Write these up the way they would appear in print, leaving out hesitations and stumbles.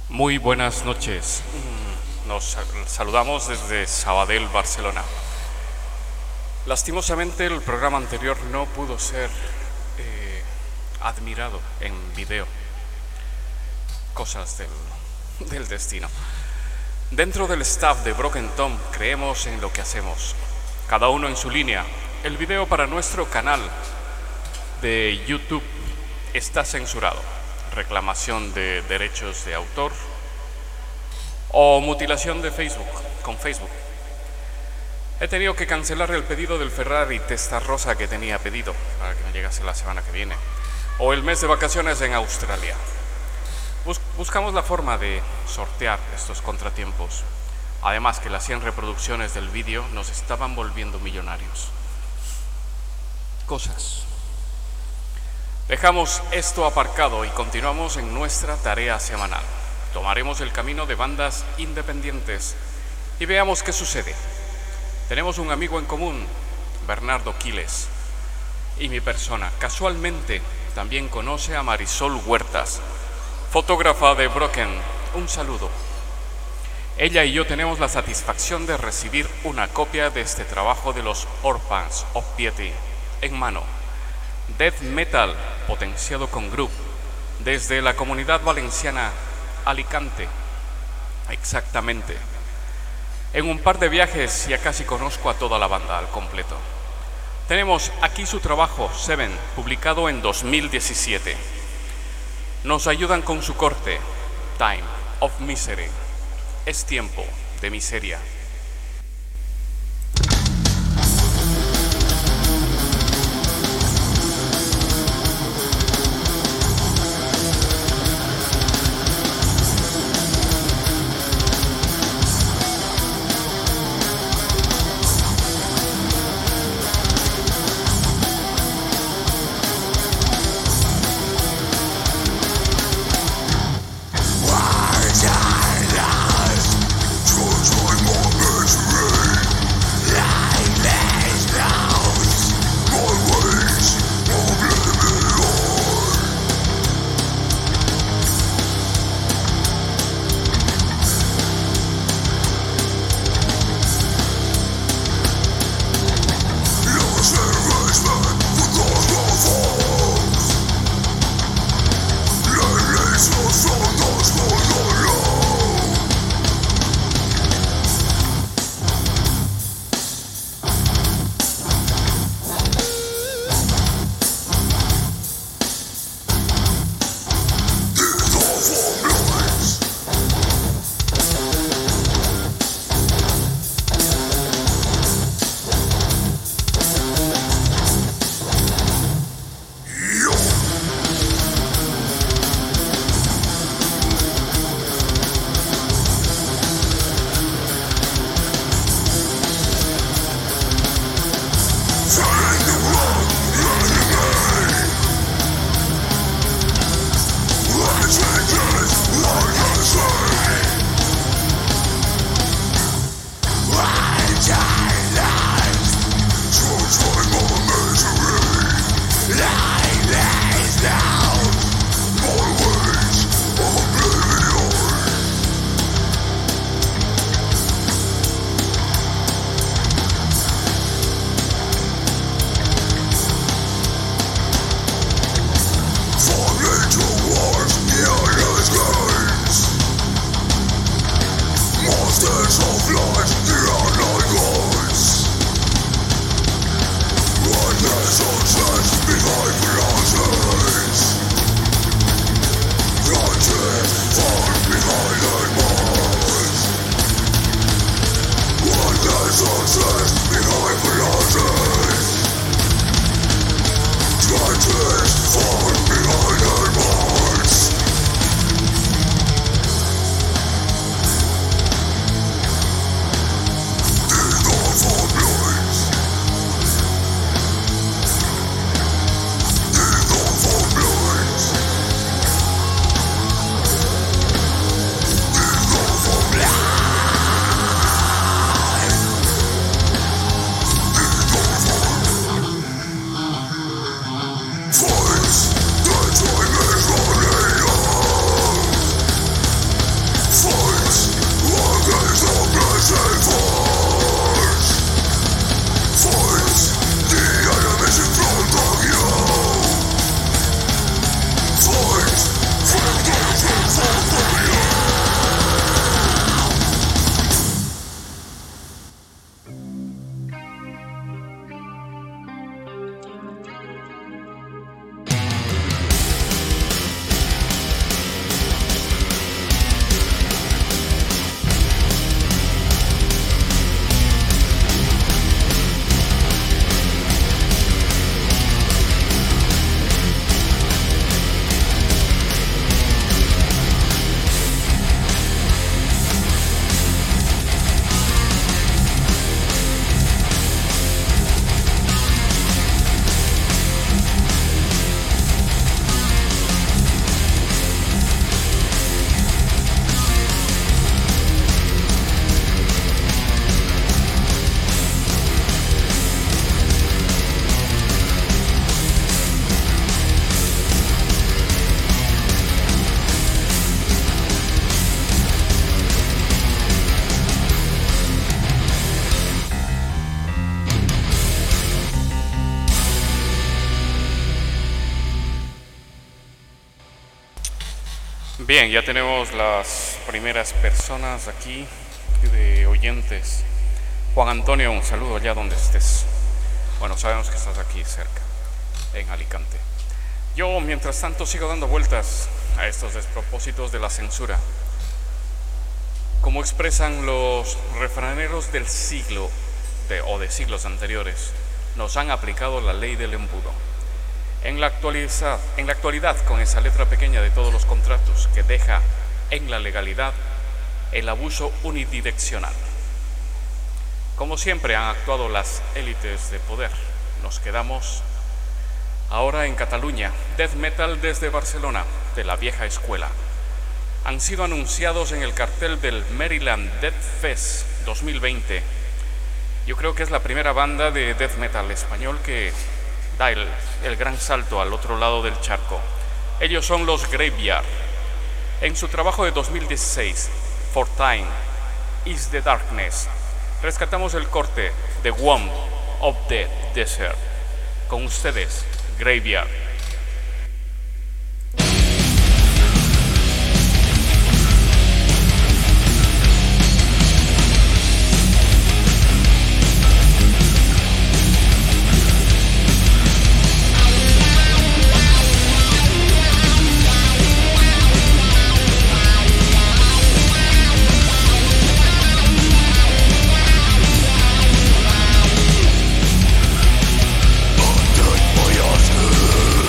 Muy buenas noches. Nos saludamos desde Sabadell, Barcelona. Lastimosamente el programa anterior no pudo ser admirado en video. Cosas del destino. Dentro del staff de Broken Tom creemos en lo que hacemos, cada uno en su línea. El video para nuestro canal de YouTube está censurado. Reclamación de derechos de autor o mutilación de Facebook con Facebook. He tenido que cancelar el pedido del Ferrari Testarossa que tenía pedido para que me llegase la semana que viene, o el mes de vacaciones en Australia. Buscamos la forma de sortear estos contratiempos. Además que las 100 reproducciones del vídeo nos estaban volviendo millonarios. Cosas. Dejamos esto aparcado y continuamos en nuestra tarea semanal. Tomaremos el camino de bandas independientes y veamos qué sucede. Tenemos un amigo en común, Bernardo Quiles, y mi persona. Casualmente también conoce a Marisol Huertas, fotógrafa de Broken. Un saludo. Ella y yo tenemos la satisfacción de recibir una copia de este trabajo de los Orphans of Piety en mano. Death metal potenciado con groove desde la comunidad valenciana Alicante. Exactamente. En un par de viajes ya casi conozco a toda la banda al completo. Tenemos aquí su trabajo Seven, publicado en 2017. Nos ayudan con su corte, Time of Misery. Es tiempo de miseria. Son dos colores. Bien, ya tenemos las primeras personas aquí de oyentes. Juan Antonio, un saludo allá donde estés. Bueno, sabemos que estás aquí cerca, en Alicante. Yo, mientras tanto, sigo dando vueltas a estos despropósitos de la censura. Como expresan los refraneros del siglo o de siglos anteriores, nos han aplicado la ley del embudo. En la actualidad, con esa letra pequeña de todos los contratos que deja en la legalidad el abuso unidireccional. Como siempre han actuado las élites de poder. Nos quedamos ahora en Cataluña. Death metal desde Barcelona, de la vieja escuela. Han sido anunciados en el cartel del Maryland Death Fest 2020. Yo creo que es la primera banda de death metal español que da el gran salto al otro lado del charco. Ellos son los Graveyard. En su trabajo de 2016, For Time is the Darkness, rescatamos el corte The Womb of the Desert. Con ustedes, Graveyard. Undead by us.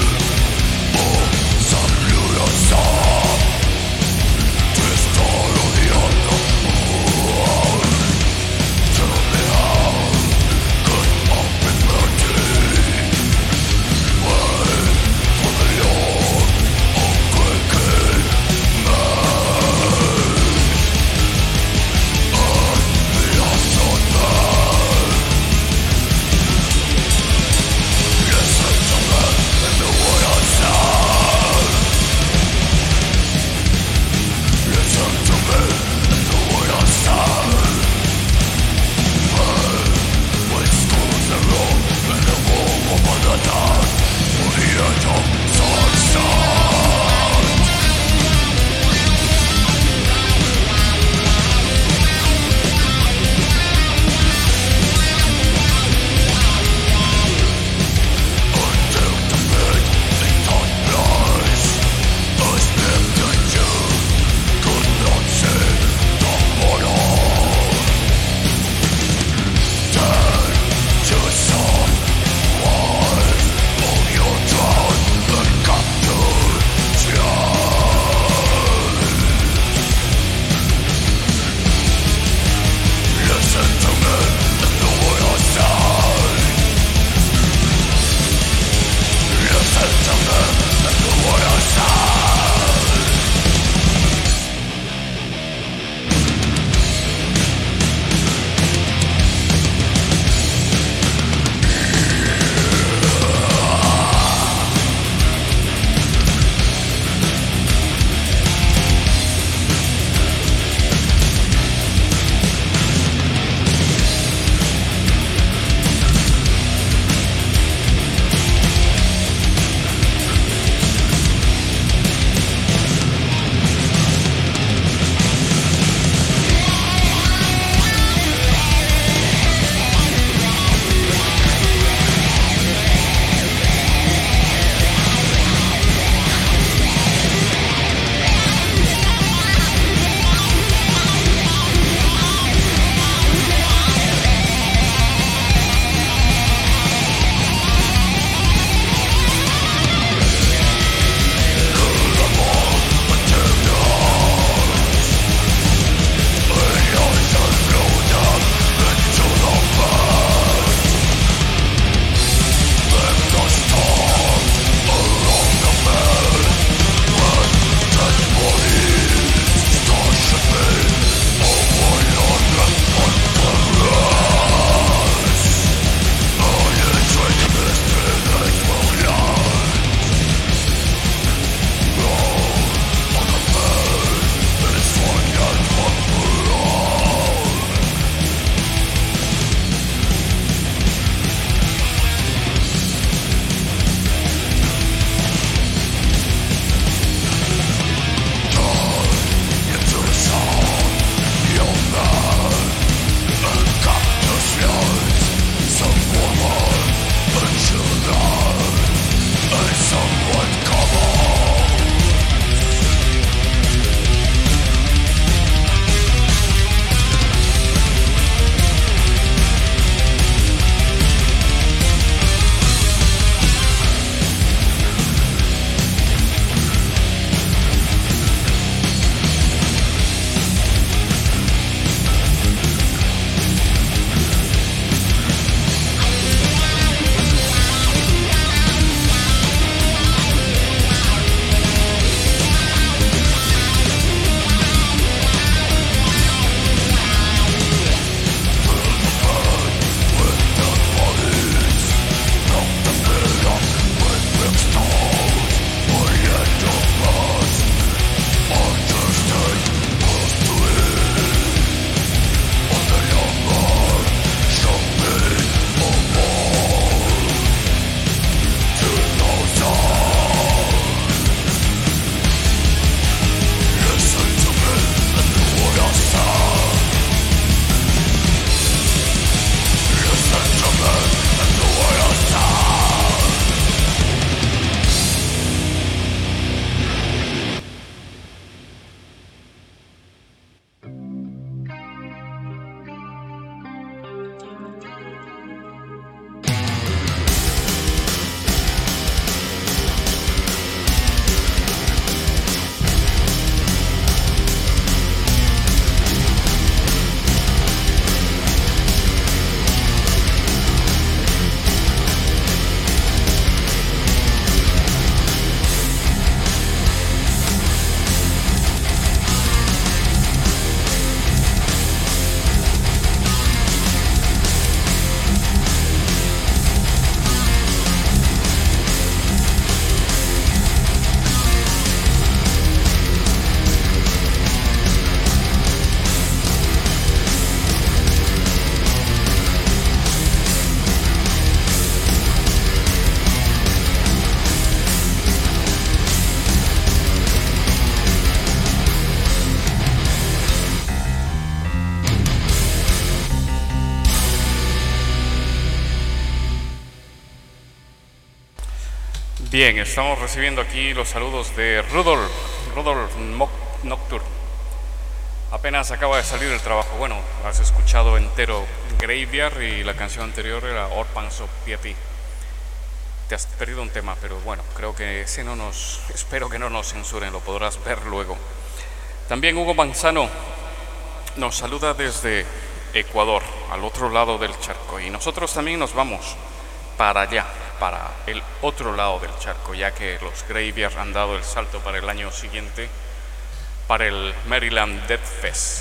Bien, estamos recibiendo aquí los saludos de Rudolf Nocturne. Apenas acaba de salir del trabajo. Bueno, has escuchado entero Graveyard y la canción anterior era Orphans of Piety. Te has perdido un tema, pero bueno, creo que espero que no nos censuren, lo podrás ver luego. También Hugo Manzano nos saluda desde Ecuador, al otro lado del charco, y nosotros también nos vamos para allá, para el otro lado del charco, ya que los Graveyard han dado el salto para el año siguiente, para el Maryland Death Fest.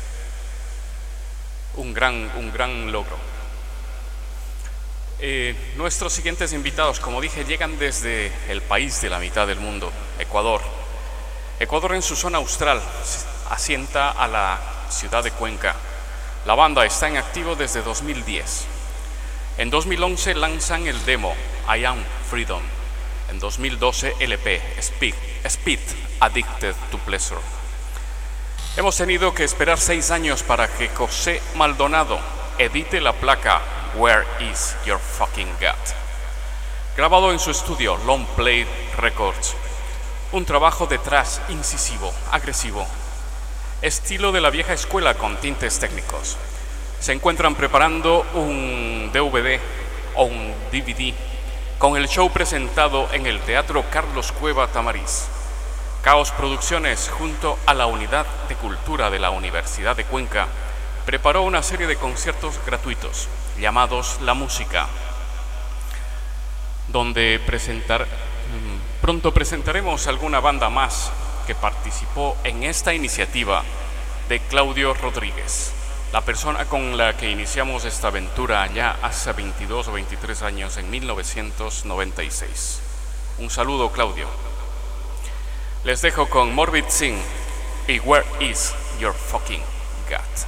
Un gran logro. Nuestros siguientes invitados, como dije, llegan desde el país de la mitad del mundo, Ecuador. Ecuador en su zona austral asienta a la ciudad de Cuenca. La banda está en activo desde 2010. En 2011 lanzan el demo I Am Freedom. En 2012 LP Speed Addicted to Pleasure. Hemos tenido que esperar 6 años para que José Maldonado edite la placa Where Is Your Fucking God, grabado en su estudio Long Play Records. Un trabajo de thrash incisivo, agresivo, estilo de la vieja escuela con tintes técnicos. Se encuentran preparando un DVD o un DVD con el show presentado en el Teatro Carlos Cueva Tamariz. Caos Producciones, junto a la Unidad de Cultura de la Universidad de Cuenca, preparó una serie de conciertos gratuitos llamados La Música, donde pronto presentaremos alguna banda más que participó en esta iniciativa de Claudio Rodríguez, la persona con la que iniciamos esta aventura ya hace 22 o 23 años, en 1996. Un saludo, Claudio. Les dejo con Morbid Sin y Where Is Your Fucking God.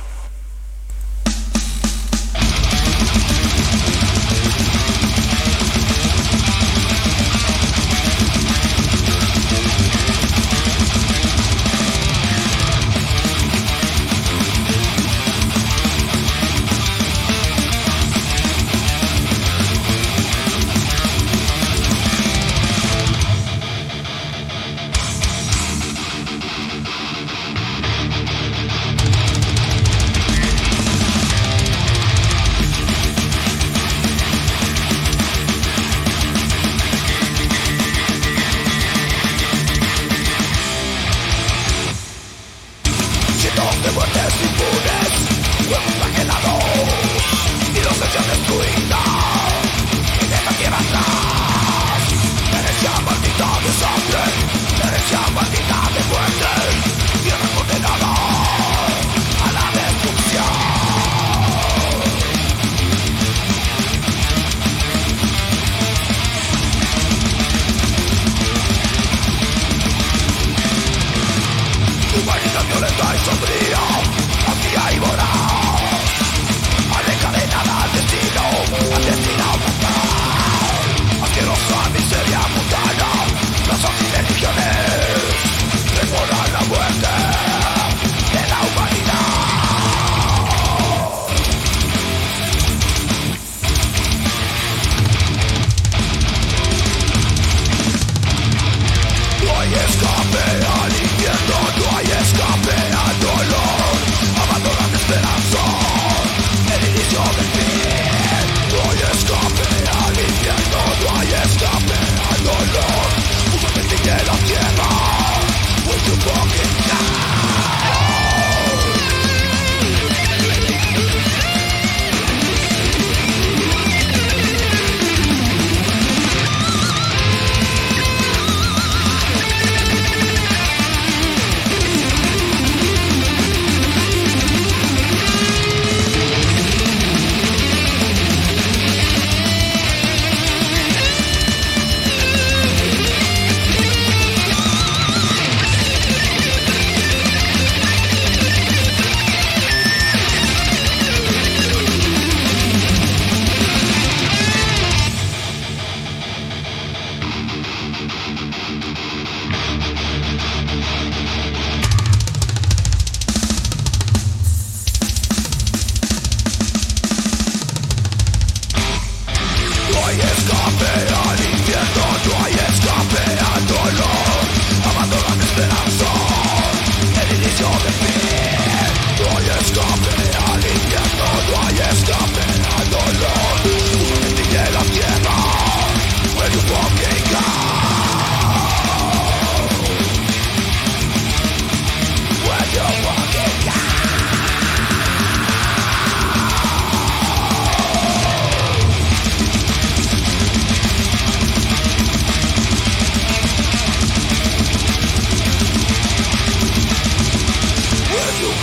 Escape al infierno, no hay escape al dolor. Abandonando esperanza.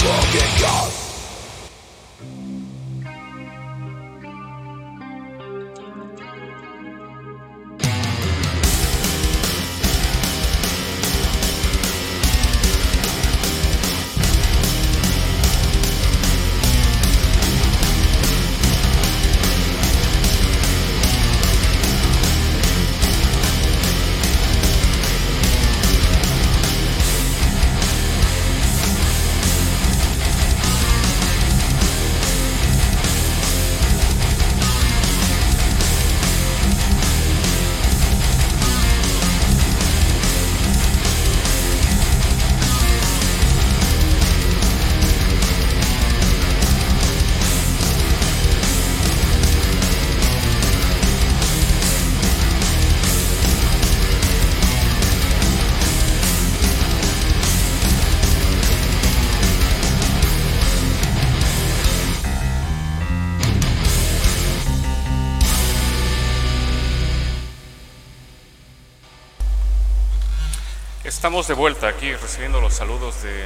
Estamos de vuelta aquí recibiendo los saludos de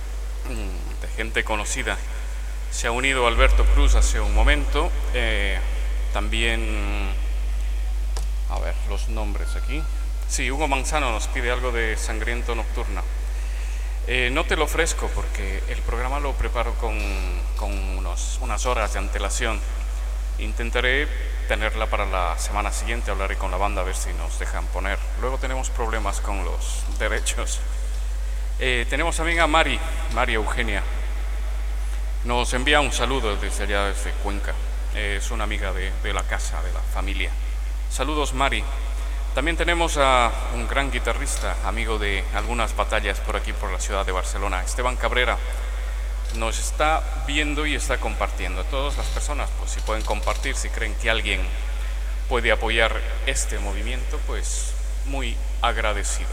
gente conocida. Se ha unido Alberto Cruz hace un momento. También, a ver, los nombres aquí. Sí, Hugo Manzano nos pide algo de Sangriento Nocturna. No te lo ofrezco porque el programa lo preparo con unas horas de antelación. Intentaré tenerla para la semana siguiente, hablaré con la banda a ver si nos dejan poner. Luego tenemos problemas con los derechos. Tenemos también a María Eugenia. Nos envía un saludo desde allá, desde Cuenca. Es una amiga de la casa, de la familia. Saludos, Mari. También tenemos a un gran guitarrista, amigo de algunas batallas por aquí, por la ciudad de Barcelona, Esteban Cabrera. Nos está viendo y está compartiendo. Todas las personas, pues si pueden compartir, si creen que alguien puede apoyar este movimiento, pues muy agradecido.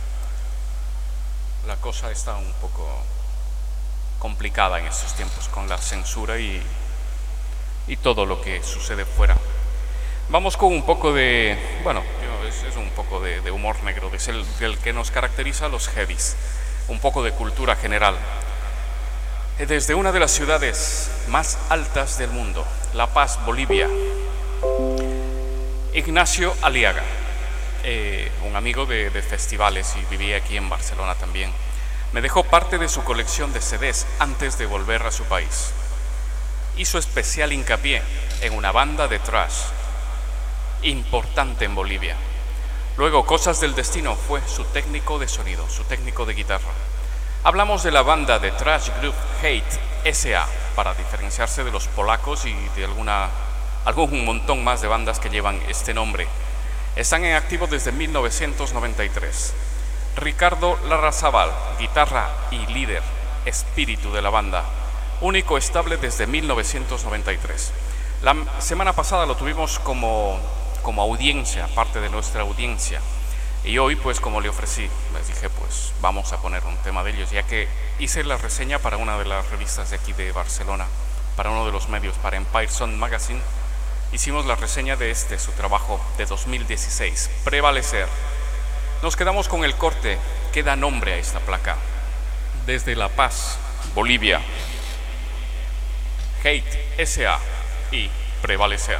La cosa está un poco complicada en estos tiempos con la censura y todo lo que sucede fuera. Vamos con un poco de, bueno, es un poco de humor negro, es el que nos caracteriza a los heavies, un poco de cultura general. Desde una de las ciudades más altas del mundo, La Paz, Bolivia, Ignacio Aliaga, un amigo de festivales y vivía aquí en Barcelona también, me dejó parte de su colección de CDs antes de volver a su país. Hizo especial hincapié en una banda de thrash importante en Bolivia. Luego, Cosas del Destino fue su técnico de sonido, su técnico de guitarra. Hablamos de la banda de thrash group Hate S.A. para diferenciarse de los polacos y de algún montón más de bandas que llevan este nombre. Están en activo desde 1993. Ricardo Larrazábal, guitarra y líder, espíritu de la banda, único estable desde 1993. La semana pasada lo tuvimos como audiencia, parte de nuestra audiencia. Y hoy, pues como le ofrecí, les dije, pues vamos a poner un tema de ellos, ya que hice la reseña para una de las revistas de aquí de Barcelona, para uno de los medios, para Empire Sound Magazine. Hicimos la reseña de su trabajo de 2016, Prevalecer. Nos quedamos con el corte que da nombre a esta placa. Desde La Paz, Bolivia, Hate S.A. y Prevalecer.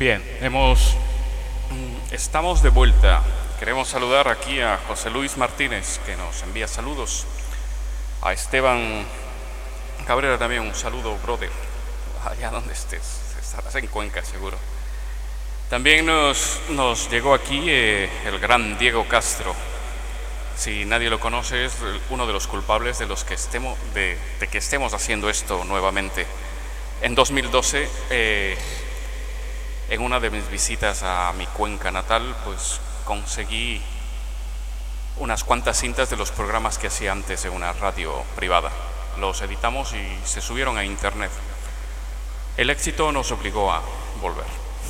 Bien, estamos de vuelta. Queremos saludar aquí a José Luis Martínez, que nos envía saludos. A Esteban Cabrera también, un saludo, brother, allá donde estés, estarás en Cuenca seguro. También nos llegó aquí el gran Diego Castro. Si nadie lo conoce, es uno de los culpables de que estemos haciendo esto nuevamente. En 2012, en una de mis visitas a mi Cuenca natal, pues conseguí unas cuantas cintas de los programas que hacía antes en una radio privada. Los editamos y se subieron a internet. El éxito nos obligó a volver.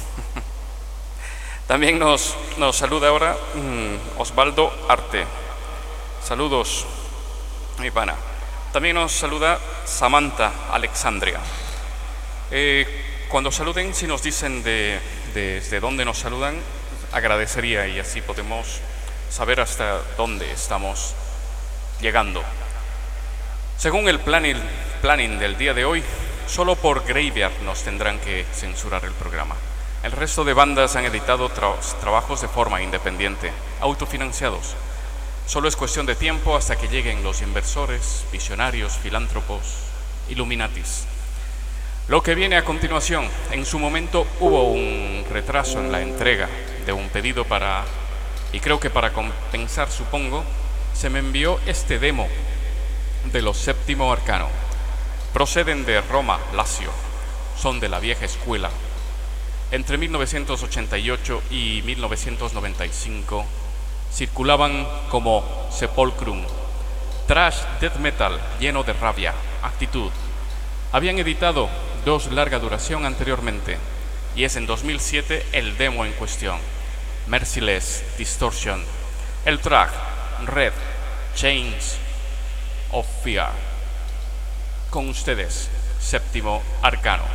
También nos saluda ahora Osvaldo Arte. Saludos, mi pana. También nos saluda Samantha Alexandria. Cuando saluden, si nos dicen desde dónde nos saludan, agradecería, y así podemos saber hasta dónde estamos llegando. Según el planning del día de hoy, solo por Graveyard nos tendrán que censurar el programa. El resto de bandas han editado trabajos de forma independiente, autofinanciados. Solo es cuestión de tiempo hasta que lleguen los inversores, visionarios, filántropos, Illuminatis. Lo que viene a continuación, en su momento hubo un retraso en la entrega de un pedido y creo que para compensar, supongo, se me envió este demo de los Séptimo Arcano. Proceden de Roma, Lazio, son de la vieja escuela. Entre 1988 y 1995 circulaban como Sepulcrum, thrash death metal lleno de rabia, actitud. Habían editado 2 larga duración anteriormente, y es en 2007 el demo en cuestión, Merciless Distortion. El track, Red Chains of Fear. Con ustedes, Séptimo Arcano.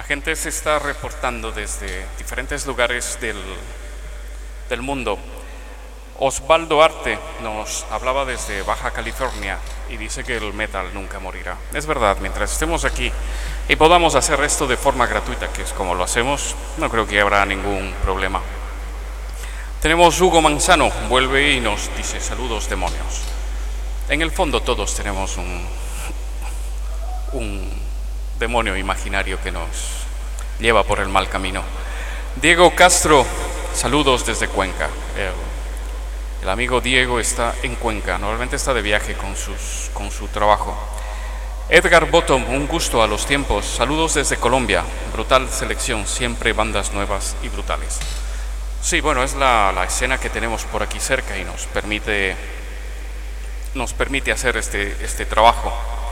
gente se está reportando desde diferentes lugares del mundo. Osvaldo Arte nos hablaba desde Baja California y dice que el metal nunca morirá. Es verdad, mientras estemos aquí y podamos hacer esto de forma gratuita, que es como lo hacemos, no creo que habrá ningún problema. Tenemos Hugo Manzano, vuelve y nos dice: saludos demonios. En el fondo todos tenemos un demonio imaginario que nos lleva por el mal camino. Diego Castro, saludos desde Cuenca. El amigo Diego está en Cuenca, normalmente está de viaje con su trabajo. Edgar Bottom, un gusto a los tiempos, saludos desde Colombia, brutal selección, siempre bandas nuevas y brutales. Sí, bueno, es la escena que tenemos por aquí cerca y nos permite hacer este trabajo.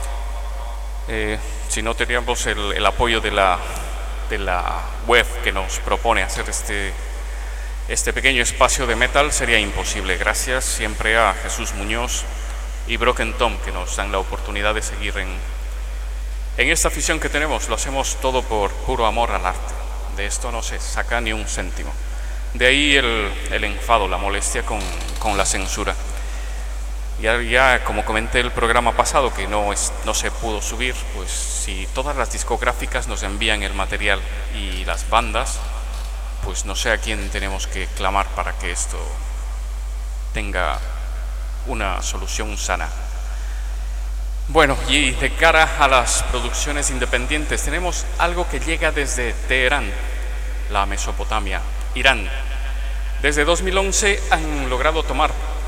Si no teníamos el apoyo de la web que nos propone hacer este pequeño espacio de metal, sería imposible. Gracias siempre a Jesús Muñoz y Broken Tom, que nos dan la oportunidad de seguir en esta afición que tenemos. Lo hacemos todo por puro amor al arte. De esto no se saca ni un céntimo. De ahí el enfado, la molestia con la censura. Ya como comenté el programa pasado, que no se pudo subir, pues si todas las discográficas nos envían el material y las bandas, pues no sé a quién tenemos que clamar para que esto tenga una solución sana. Bueno, y de cara a las producciones independientes, tenemos algo que llega desde Teherán, la Mesopotamia, Irán. Desde 2011 han logrado tomar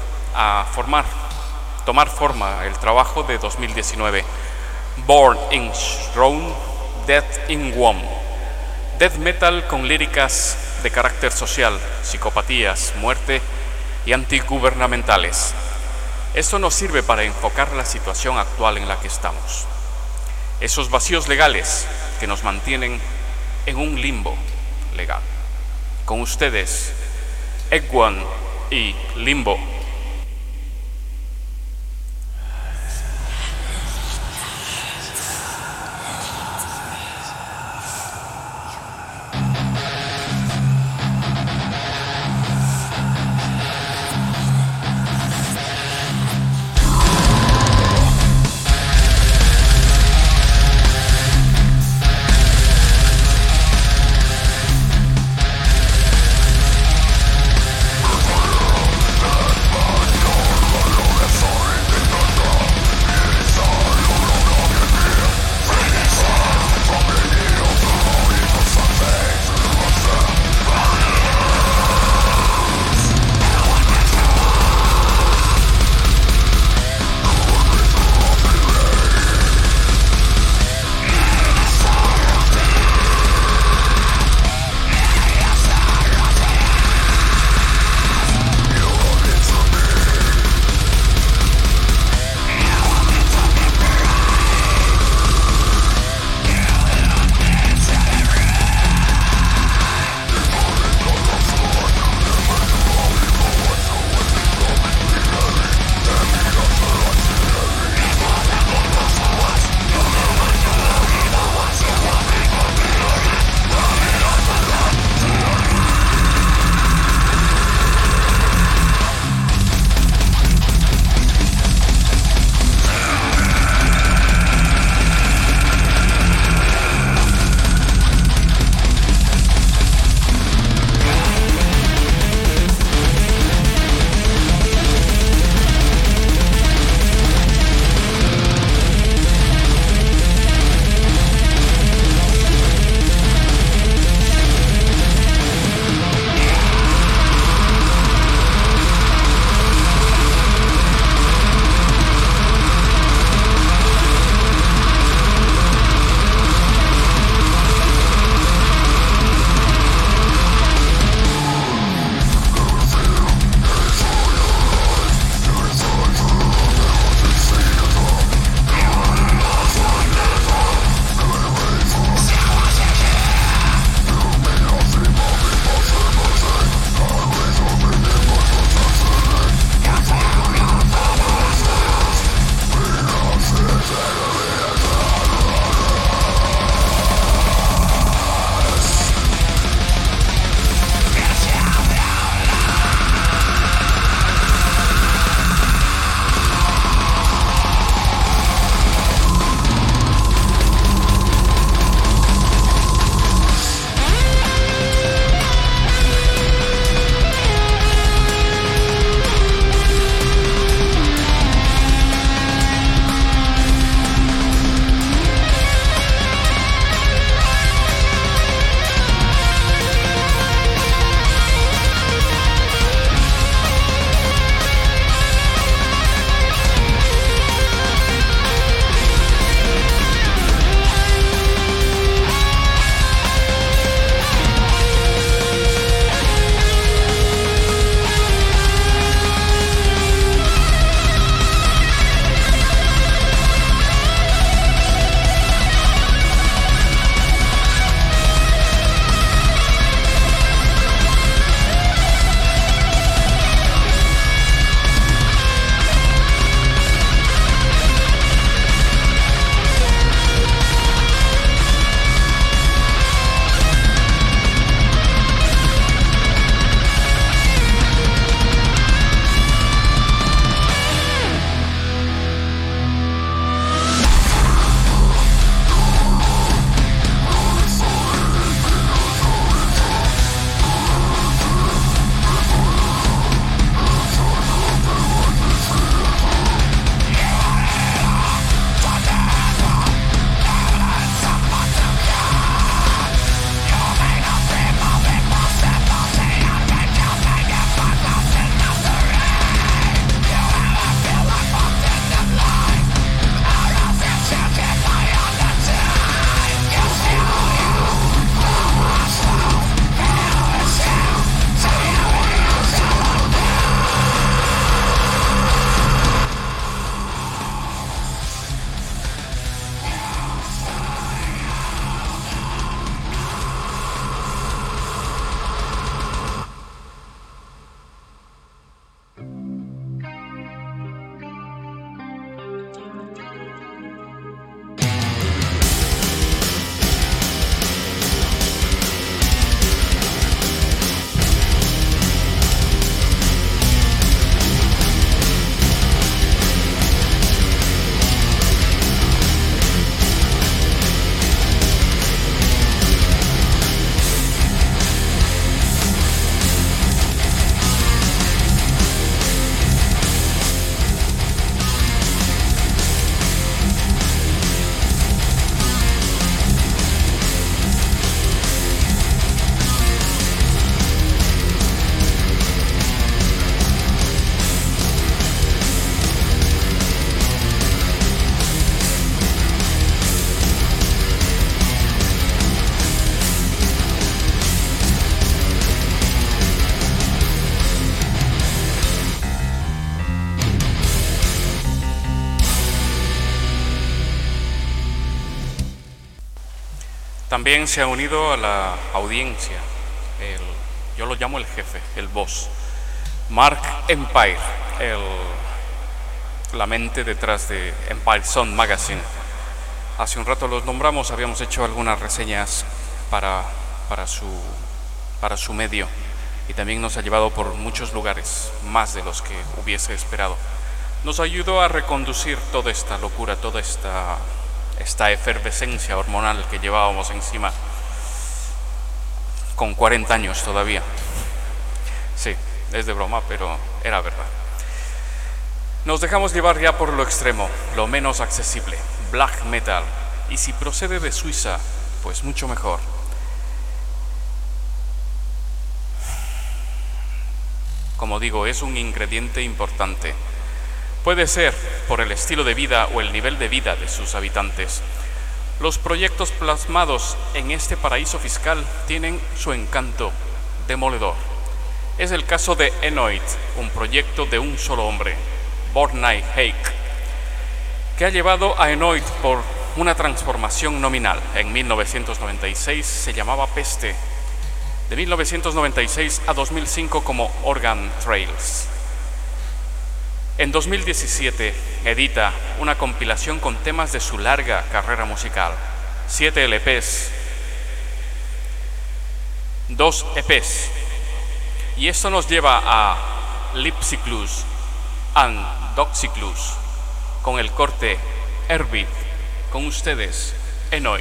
forma el trabajo de 2019, Born in Throne, Death in Womb. Death metal con líricas de carácter social, psicopatías, muerte y antigubernamentales. Esto nos sirve para enfocar la situación actual en la que estamos. Esos vacíos legales que nos mantienen en un limbo legal. Con ustedes, Egg One y Limbo. También se ha unido a la audiencia, yo lo llamo el jefe, el boss, Mark Empire, la mente detrás de Empire Sound Magazine. Hace un rato los nombramos, habíamos hecho algunas reseñas para su medio, y también nos ha llevado por muchos lugares, más de los que hubiese esperado. Nos ayudó a reconducir toda esta locura, toda esta efervescencia hormonal que llevábamos encima, con 40 años todavía. Sí, es de broma, pero era verdad. Nos dejamos llevar ya por lo extremo, lo menos accesible, black metal, y si procede de Suiza, pues mucho mejor. Como digo, es un ingrediente importante. Puede ser por el estilo de vida o el nivel de vida de sus habitantes. Los proyectos plasmados en este paraíso fiscal tienen su encanto demoledor. Es el caso de Enoid, un proyecto de un solo hombre, Bornai Hake, que ha llevado a Enoid por una transformación nominal. En 1996 se llamaba Peste, de 1996 a 2005 como Organ Trails. En 2017 edita una compilación con temas de su larga carrera musical, 7 LPs, 2 EPs, y esto nos lleva a Lipsiclus and Doxiclus con el corte Herbit. Con ustedes, Enoid.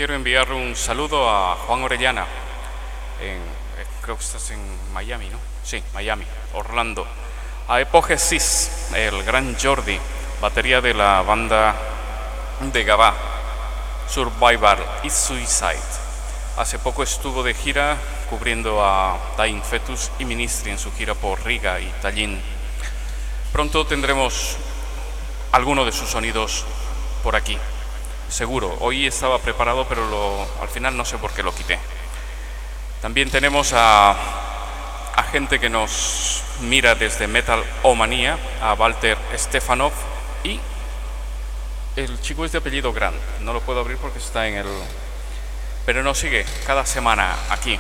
quiero enviar un saludo a Juan Orellana, creo que estás en Miami, ¿no? Sí, Miami, Orlando. A Epógesis, el gran Jordi, batería de la banda de Gabá, Survival y Suicide. Hace poco estuvo de gira cubriendo a Dying Fetus y Ministry en su gira por Riga y Tallinn. Pronto tendremos alguno de sus sonidos por aquí, seguro. Hoy estaba preparado, pero al final no sé por qué lo quité. También tenemos a gente que nos mira desde Metal Omanía, a Walter Stefanov, y el chico es de apellido Grant. No lo puedo abrir porque está en el... pero nos sigue cada semana aquí.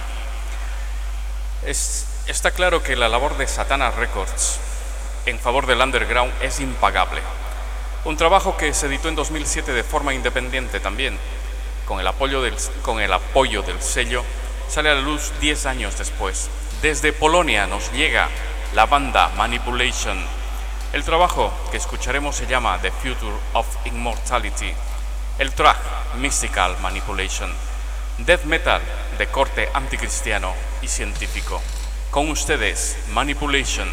Está claro que la labor de Satana Records en favor del underground es impagable. Un trabajo que se editó en 2007 de forma independiente también, con el apoyo del sello, sale a la luz 10 años después. Desde Polonia nos llega la banda Manipulation. El trabajo que escucharemos se llama The Future of Immortality. El track Mystical Manipulation. Death metal de corte anticristiano y científico. Con ustedes, Manipulation.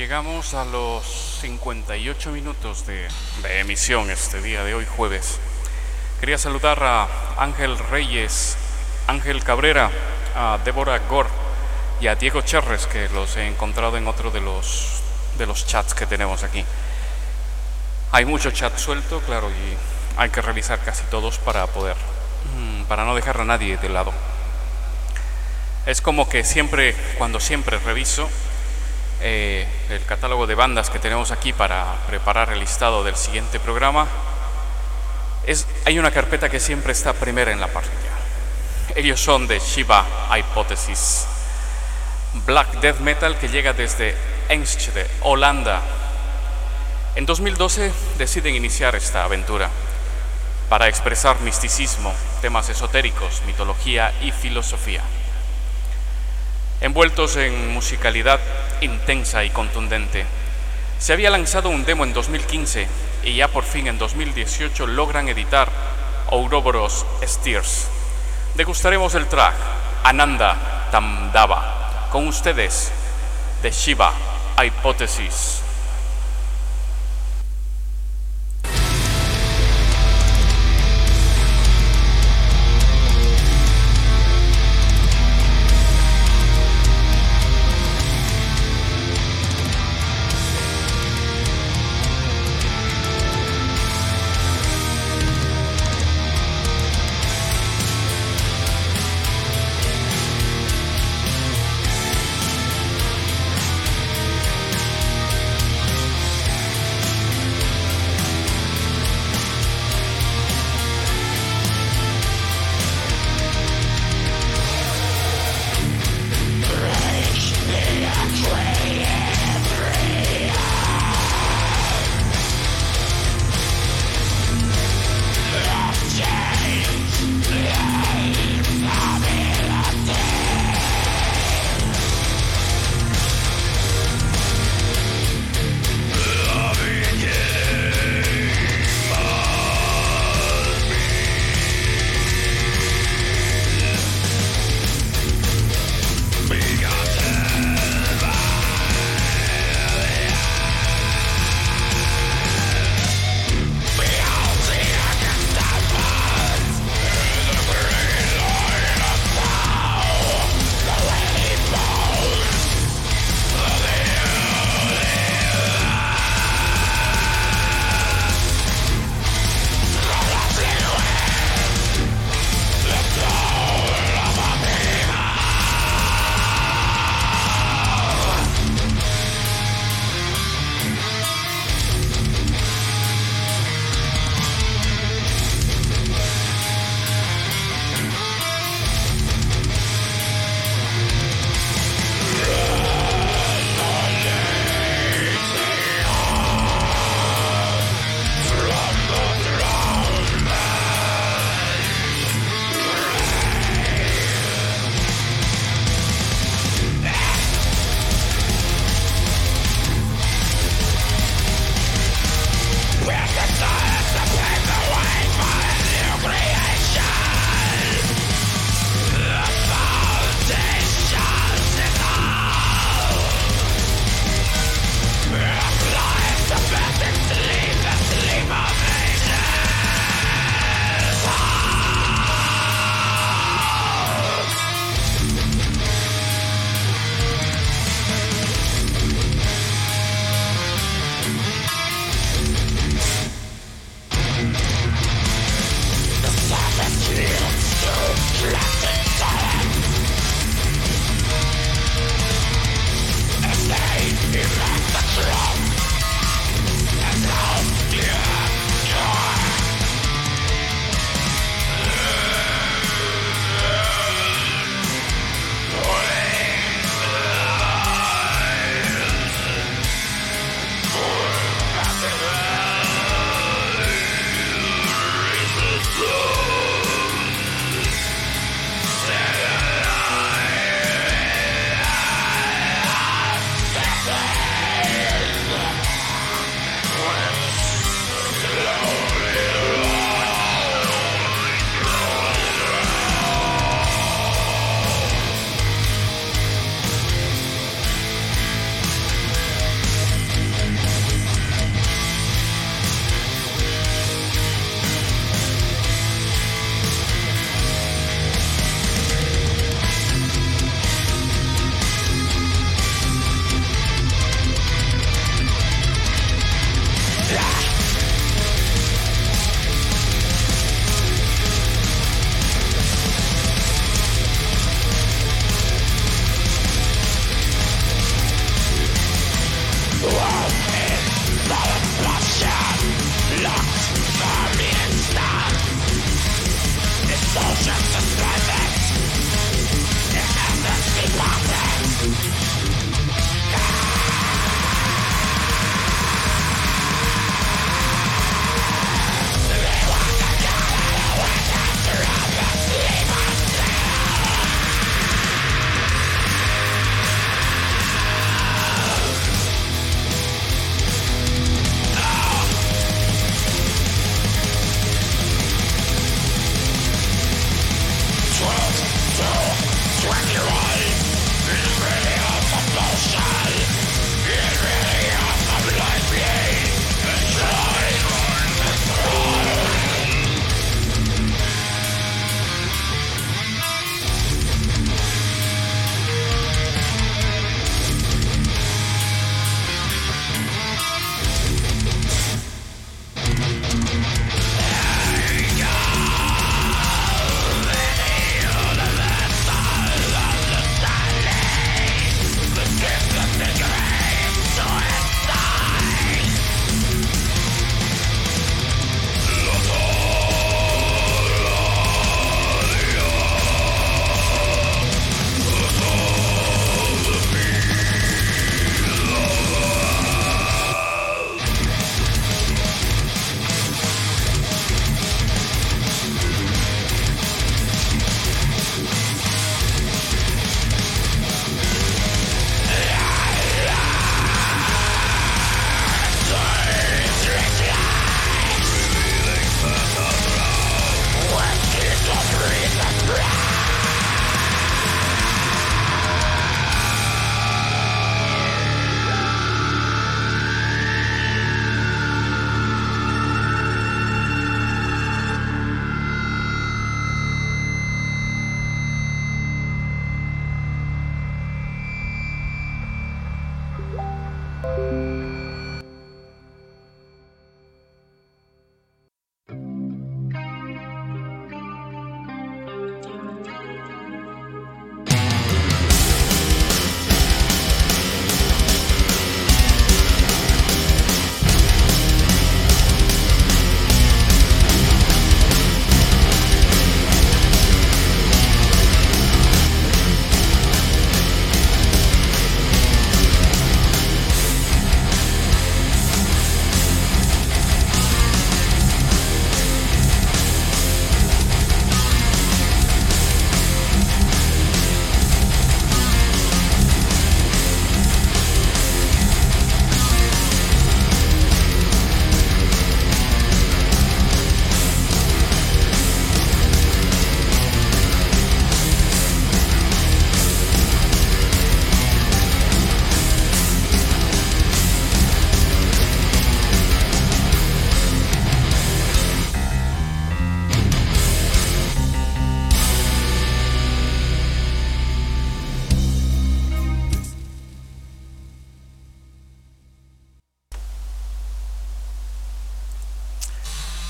Llegamos a los 58 minutos de emisión este día de hoy, jueves. Quería saludar a Ángel Reyes, Ángel Cabrera, a Débora Gor y a Diego Cherres, que los he encontrado en otro de los chats que tenemos aquí. Hay mucho chat suelto, claro, y hay que revisar casi todos para no dejar a nadie de lado. Es como que cuando siempre reviso el catálogo de bandas que tenemos aquí para preparar el listado del siguiente programa, hay una carpeta que siempre está primera en la parrilla. Ellos son de Shiva Hypothesis, black death metal que llega desde Enschede, Holanda. En 2012 deciden iniciar esta aventura para expresar misticismo, temas esotéricos, mitología y filosofía. Envueltos en musicalidad intensa y contundente, se había lanzado un demo en 2015 y ya por fin en 2018 logran editar Ouroboros Steers. Degustaremos el track Ananda Tamdava con ustedes de Shiva Hypothesis.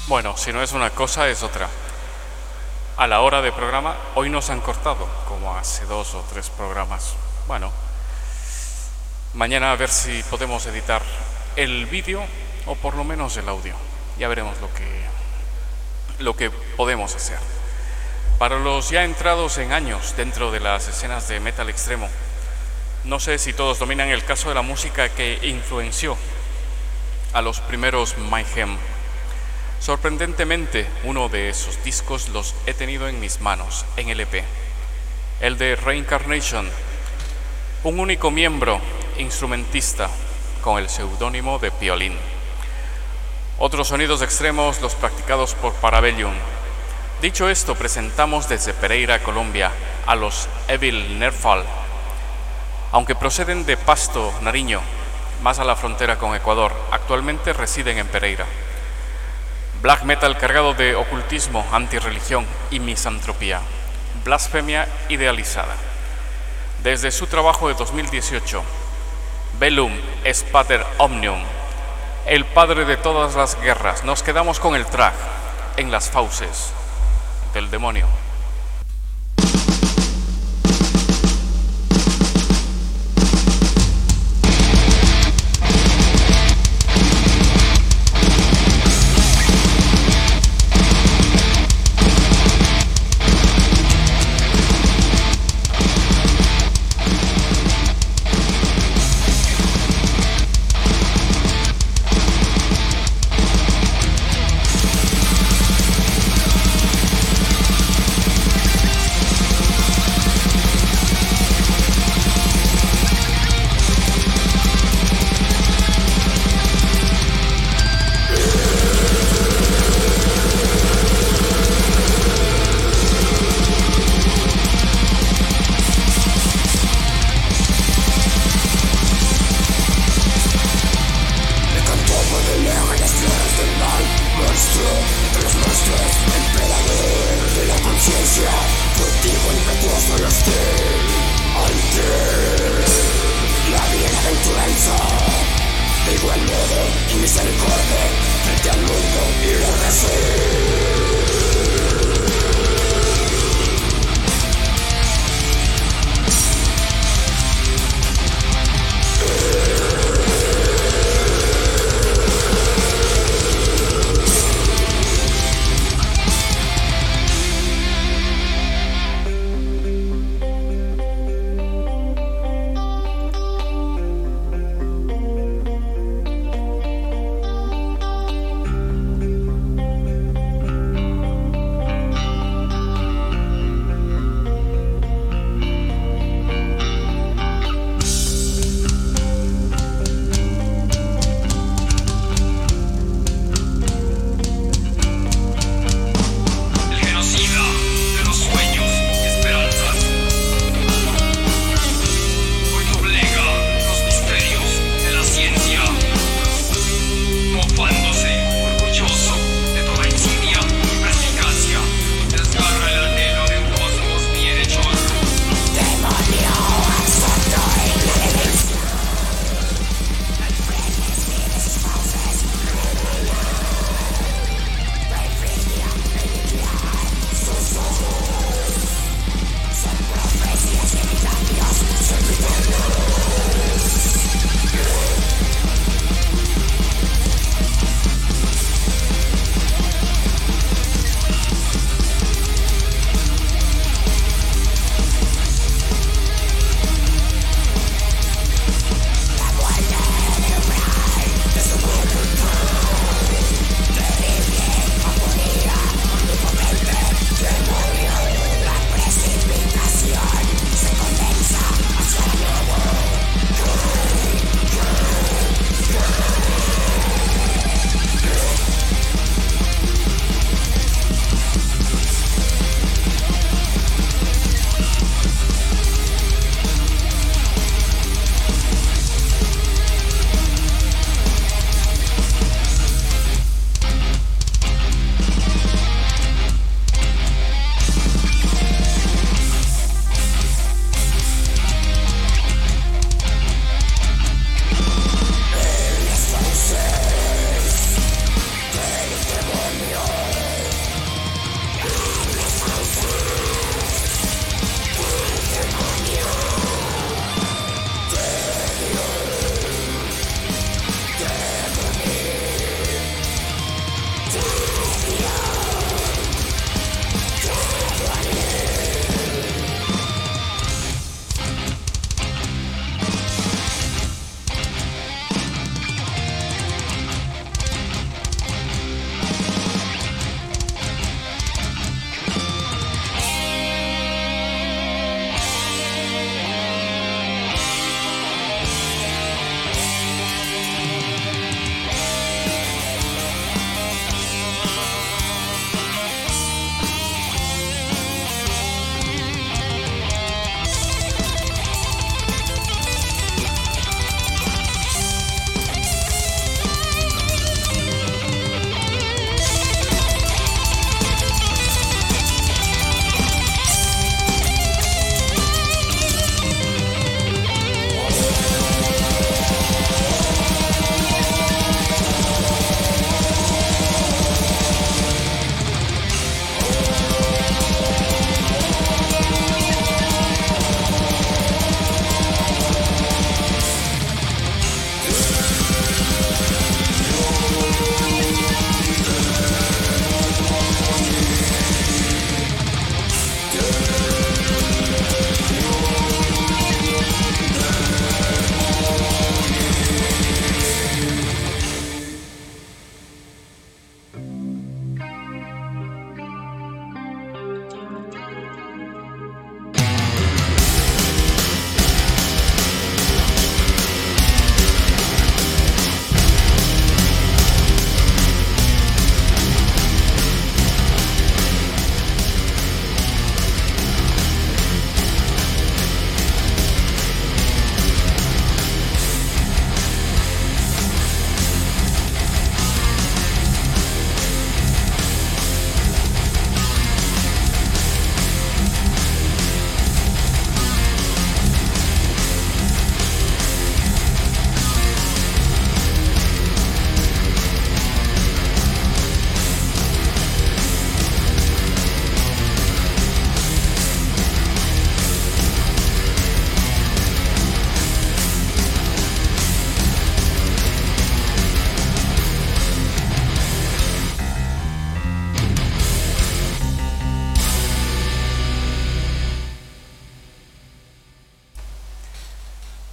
Bueno, si no es una cosa, es otra. A la hora de programa, hoy nos han cortado, como hace 2 o 3 programas. Bueno, mañana a ver si podemos editar el vídeo o por lo menos el audio. Ya veremos lo que podemos hacer. Para los ya entrados en años dentro de las escenas de metal extremo, no sé si todos dominan el caso de la música que influenció a los primeros Mayhem. Sorprendentemente, uno de esos discos los he tenido en mis manos, en LP. El de Reincarnation, un único miembro instrumentista con el seudónimo de Piolín. Otros sonidos extremos los practicados por Parabellum. Dicho esto, presentamos desde Pereira, Colombia, a los Evil Nerfal. Aunque proceden de Pasto, Nariño, más a la frontera con Ecuador, actualmente residen en Pereira. Black metal cargado de ocultismo, antirreligión y misantropía. Blasfemia idealizada. Desde su trabajo de 2018, Velum Spater Omnium, el padre de todas las guerras, nos quedamos con el track En las fauces del demonio.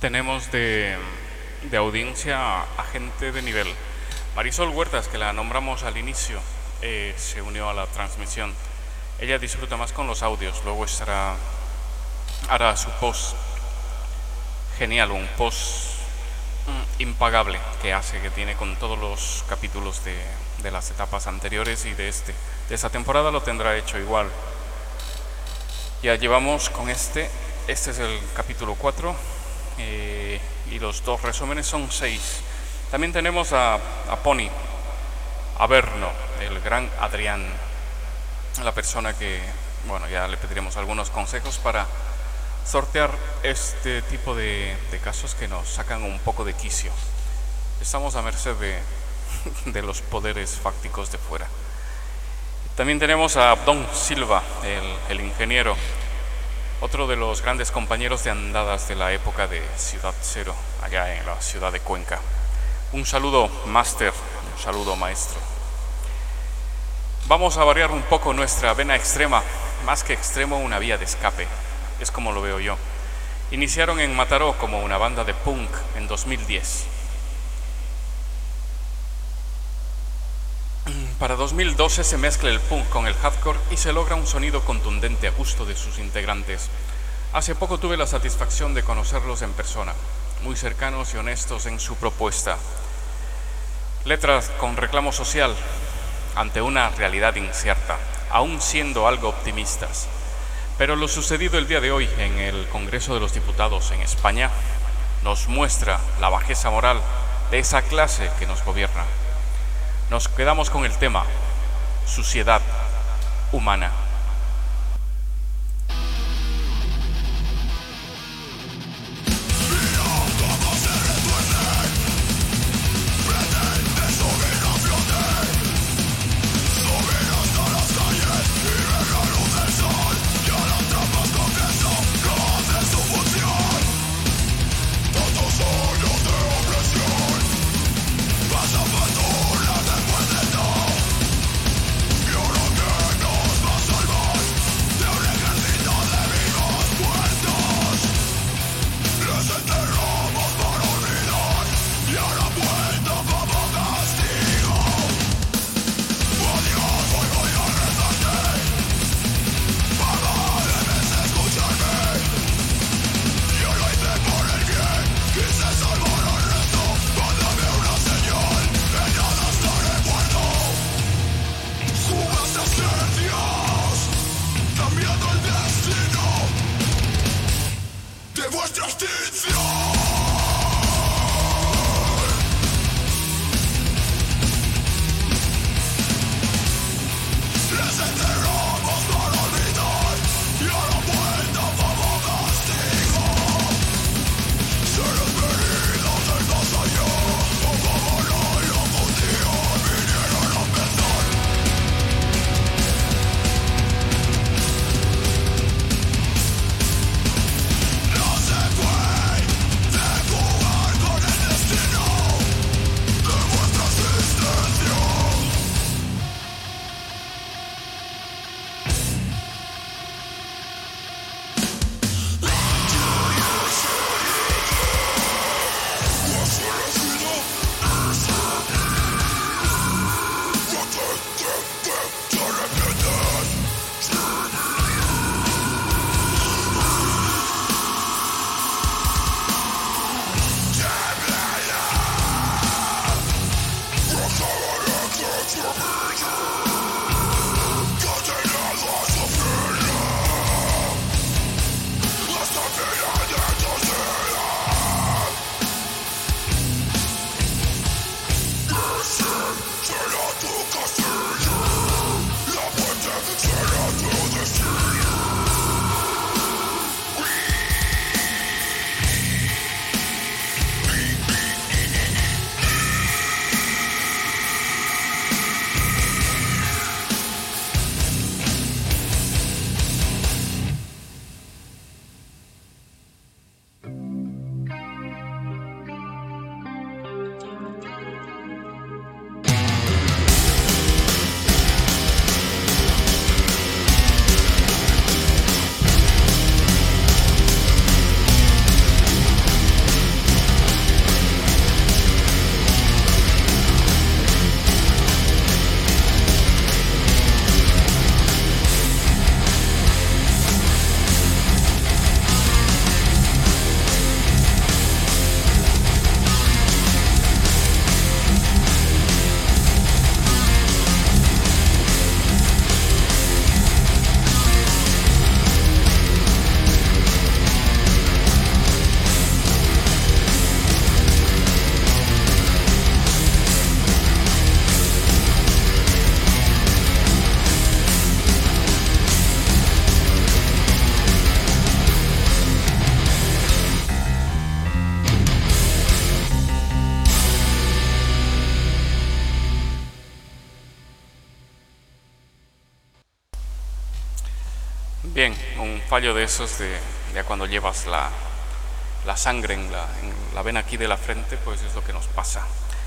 Tenemos de audiencia a gente de nivel. Marisol Huertas, que la nombramos al inicio, se unió a la transmisión. Ella disfruta más con los audios, luego hará su post genial, un post impagable que tiene con todos los capítulos de las etapas anteriores y de esta temporada lo tendrá hecho igual. Ya llevamos con este es el capítulo 4 y los dos resúmenes son 6. También tenemos a Pony, a Berno, el gran Adrián, la persona que, bueno, ya le pediremos algunos consejos para sortear este tipo de casos que nos sacan un poco de quicio. Estamos a merced de los poderes fácticos de fuera. También tenemos a Abdón Silva, el ingeniero, otro de los grandes compañeros de andadas de la época de Ciudad Cero, allá en la ciudad de Cuenca. Un saludo, máster, un saludo, maestro. Vamos a variar un poco nuestra vena extrema, más que extremo, una vía de escape, es como lo veo yo. Iniciaron en Mataró como una banda de punk en 2010. Para 2012 se mezcla el punk con el hardcore y se logra un sonido contundente a gusto de sus integrantes. Hace poco tuve la satisfacción de conocerlos en persona, muy cercanos y honestos en su propuesta. Letras con reclamo social ante una realidad incierta, aún siendo algo optimistas. Pero lo sucedido el día de hoy en el Congreso de los Diputados en España nos muestra la bajeza moral de esa clase que nos gobierna. Nos quedamos con el tema suciedad humana. fallo de esos de ya cuando llevas la sangre en la vena aquí de la frente, pues es lo que nos pasa.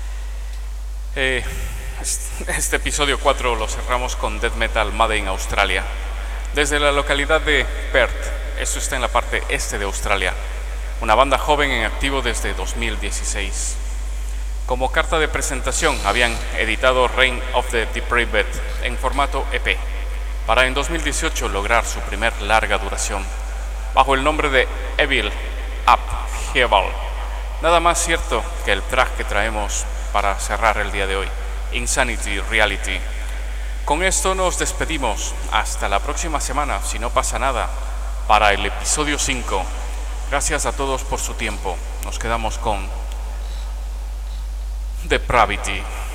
Este episodio 4 lo cerramos con Death Metal Made in Australia, desde la localidad de Perth. Eso está en la parte este de Australia, una banda joven en activo desde 2016. Como carta de presentación habían editado Reign of the Depraved en formato EP, para en 2018 lograr su primer larga duración, bajo el nombre de Evil Upheaval. Nada más cierto que el track que traemos para cerrar el día de hoy, Insanity Reality. Con esto nos despedimos, hasta la próxima semana, si no pasa nada, para el episodio 5. Gracias a todos por su tiempo. Nos quedamos con Depravity.